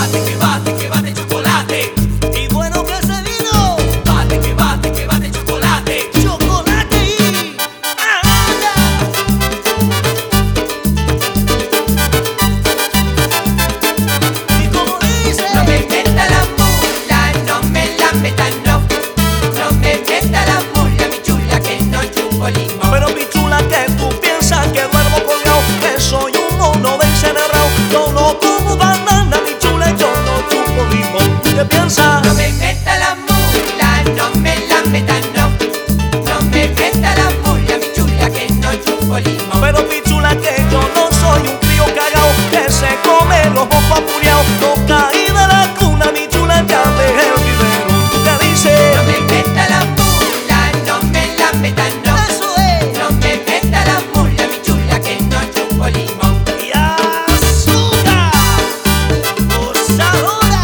que bate chocolate. Y bueno que se vino. Bate que bate chocolate. Chocolate y ahora. Y como dice, No me meta la mula, no me la meta, no. No me meta la mula, mi chula, que no chupo limón. pero mi chula, que tú piensas que duermo colgado, que soy un mono de encerrado. Yo no como banana, mi chula, yo no chupo limón. ¿Qué piensas? No me meta la mula, no me la meta, no. No me meta la mula, mi chula, que no chupo limón. Pero mi chula, que yo no soy un crío cagao que se come los mocos apuriados. No caí de la cuna, mi chula, ya dejé el vivero. ¿Qué dice? No me meta la mula, no me la meta, no. Eso es. No me meta la mula, mi chula, que no chupo limón. Y azúcar, gozadora.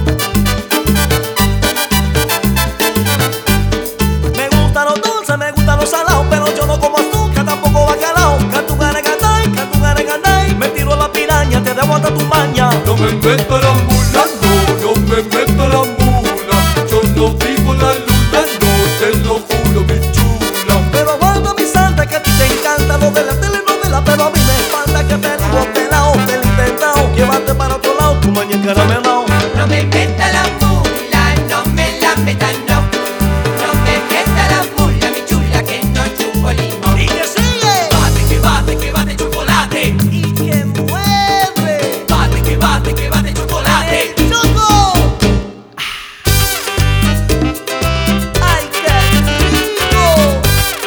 Me gustan los dulces, me gustan los salados, pero yo no como azúcar, tampoco bacalao. Cantugareganay, me tiro a la piraña, te debo hasta tu maña. No me meta la mula, no me meta la mula. Yo no vivo la luna, no te lo juro, mi chula. Pero aguanta mi santa, que a ti te encanta lo de la telenovela, pero a mí me espanta que te digo pelao, te lo he intentado. Llévate para otro lado, tu maña caramelao. No me meta la mula, no me la meta, no. No me meta la mula, mi chula, que no chupo limón. Y que sigue, Que bate chocolate. y que mueve. Bate que bate chocolate. ¡El choco! ¡Ay, qué rico!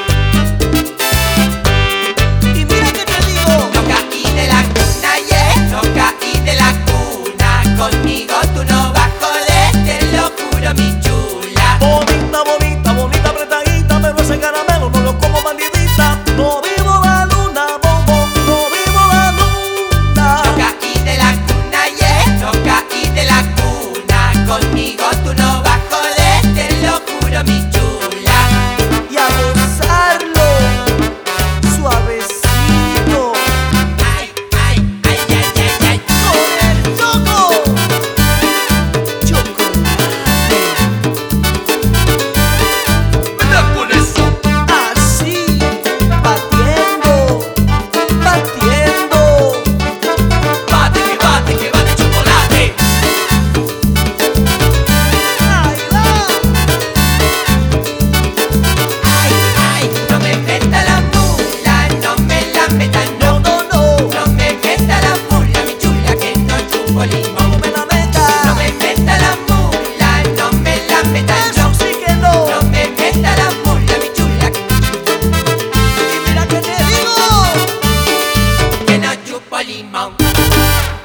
Y mira que te digo, No caí de la cuna, yeah. No caí de la cuna. Conmigo tú no vas a joder, te lo juro, mi chula. bonita, bonita, bonita, apretadita, pero ese caramelo no lo como bandidita. No vivo la luna, bombón, no vivo la luna. No caí de la cuna, yeah. No caí de la cuna. Conmigo tú no vas a joder, te lo juro, mi chula. Y a gozarlo, suavecito, Ay, ay, ay, ay, ay, ay. con el choco. Chocolate, Mira con eso. así, batiendo, batiendo. Bate que bate chocolate. Ahí va. Ay, ay, no me meta la mula, no me la meta, no. No, no, no, No me meta la mula, mi chula, que no chupo limón. no me la meta. No me meta la mula, no me la meta, Eso no. sí que no. No me meta la mula, mi chula, Y mira que te digo. que no chupo limón.